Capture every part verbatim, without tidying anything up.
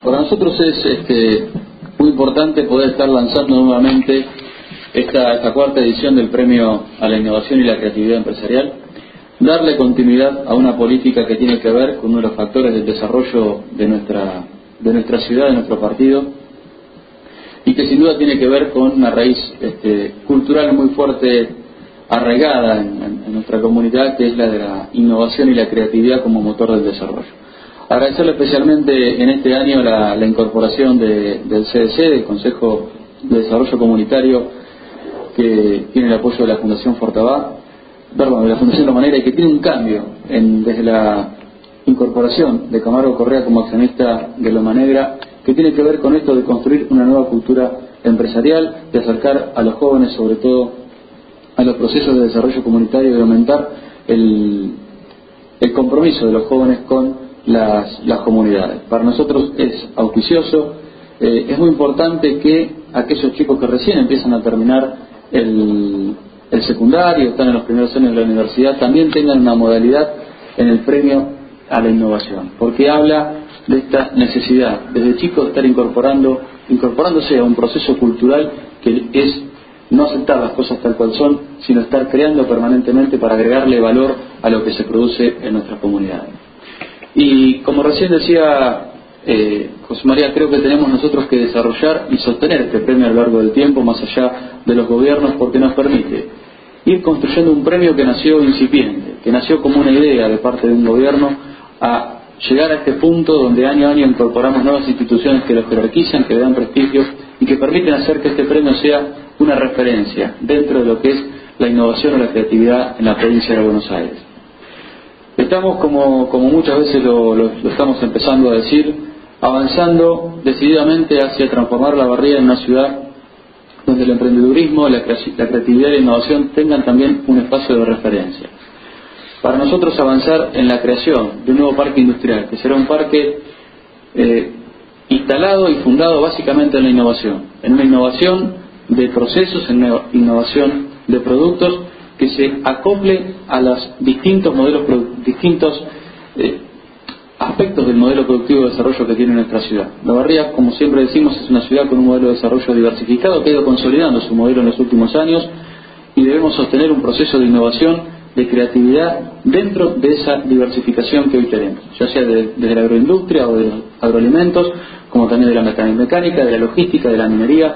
Para nosotros es este, muy importante poder estar lanzando nuevamente esta, esta cuarta edición del Premio a la Innovación y la Creatividad Empresarial, darle continuidad a una política que tiene que ver con uno de los factores del desarrollo de nuestra, de nuestra ciudad, de nuestro partido, y que sin duda tiene que ver con una raíz este, cultural muy fuerte, arraigada en, en, en nuestra comunidad, que es la de la innovación y la creatividad como motor del desarrollo. Agradecerle especialmente en este año la, la incorporación de, del C D C, del Consejo de Desarrollo Comunitario, que tiene el apoyo de la Fundación Fortabá, perdón, de la Fundación La Manera, y que tiene un cambio en, desde la incorporación de Camargo Correa como accionista de Loma Negra, que tiene que ver con esto de construir una nueva cultura empresarial, de acercar a los jóvenes, sobre todo, a los procesos de desarrollo comunitario y de aumentar el, el compromiso de los jóvenes con las, las comunidades. Para nosotros es auspicioso, eh, es muy importante que aquellos chicos que recién empiezan a terminar el, el secundario, están en los primeros años de la universidad, también tengan una modalidad en el premio a la innovación, porque habla de esta necesidad desde chicos de estar incorporando, incorporándose a un proceso cultural que es no aceptar las cosas tal cual son, sino estar creando permanentemente para agregarle valor a lo que se produce en nuestras comunidades. Y como recién decía eh, José María, creo que tenemos nosotros que desarrollar y sostener este premio a lo largo del tiempo, más allá de los gobiernos, porque nos permite ir construyendo un premio que nació incipiente, que nació como una idea de parte de un gobierno, a llegar a este punto donde año a año incorporamos nuevas instituciones que lo jerarquizan, que le dan prestigio y que permiten hacer que este premio sea una referencia dentro de lo que es la innovación o la creatividad en la provincia de Buenos Aires. Estamos, como, como muchas veces lo, lo, lo estamos empezando a decir, avanzando decididamente hacia transformar La Barría en una ciudad donde el emprendedurismo, la, la creatividad y la innovación tengan también un espacio de referencia. Para nosotros avanzar en la creación de un nuevo parque industrial, que será un parque eh, instalado y fundado básicamente en la innovación, en una innovación de procesos, en una innovación de productos que se acople a los distintos modelos, distintos eh, aspectos del modelo productivo de desarrollo que tiene nuestra ciudad. La Barría, como siempre decimos, es una ciudad con un modelo de desarrollo diversificado que ha ido consolidando su modelo en los últimos años, y debemos sostener un proceso de innovación, de creatividad dentro de esa diversificación que hoy tenemos, ya sea de, desde la agroindustria o de los agroalimentos, como también de la mecánica, de la logística, de la minería,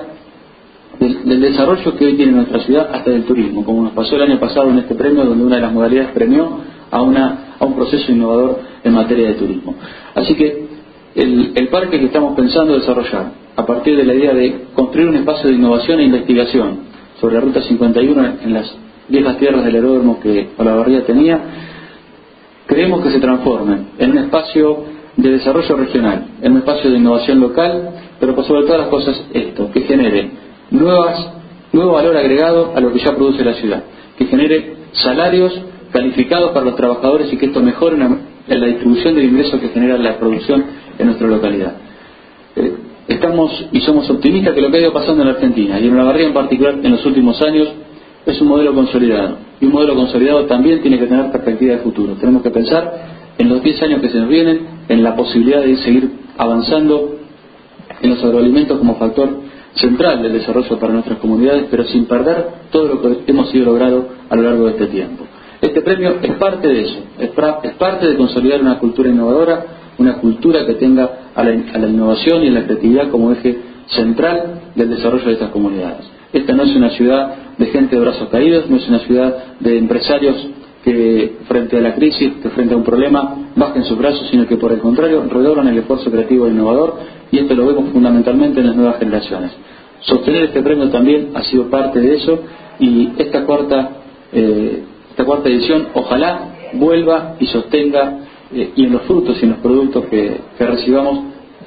del, del desarrollo que hoy tiene nuestra ciudad, hasta del turismo, como nos pasó el año pasado en este premio, donde una de las modalidades premió a, una, a un proceso innovador en materia de turismo. Así que el, el parque que estamos pensando desarrollar, a partir de la idea de construir un espacio de innovación e investigación sobre la Ruta cincuenta y uno en las viejas tierras del aeródromo que Olavarría tenía, creemos que se transforme en un espacio de desarrollo regional, en un espacio de innovación local, pero por sobre todas las cosas esto, que genere nuevas, nuevo valor agregado a lo que ya produce la ciudad, que genere salarios calificados para los trabajadores y que esto mejore en la distribución del ingreso que genera la producción en nuestra localidad. Eh, estamos y somos optimistas que lo que ha ido pasando en la Argentina y en Olavarría en particular en los últimos años es un modelo consolidado, y un modelo consolidado también tiene que tener perspectiva de futuro. Tenemos que pensar en los diez años que se nos vienen, en la posibilidad de seguir avanzando en los agroalimentos como factor central del desarrollo para nuestras comunidades, pero sin perder todo lo que hemos ido logrado a lo largo de este tiempo. Este premio es parte de eso, es, pra, es parte de consolidar una cultura innovadora, una cultura que tenga a la, a la innovación y a la creatividad como eje central del desarrollo de estas comunidades. Esta no es una ciudad de gente de brazos caídos, no es una ciudad de empresarios que frente a la crisis, que frente a un problema, bajen sus brazos, sino que por el contrario redoblan el esfuerzo creativo e innovador, y esto lo vemos fundamentalmente en las nuevas generaciones. Sostener este premio también ha sido parte de eso, y esta cuarta, eh, esta cuarta edición ojalá vuelva y sostenga, eh, y en los frutos y en los productos que, que recibamos,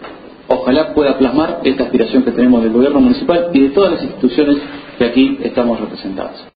ojalá pueda plasmar esta aspiración que tenemos del gobierno municipal y de todas las instituciones que aquí estamos representadas.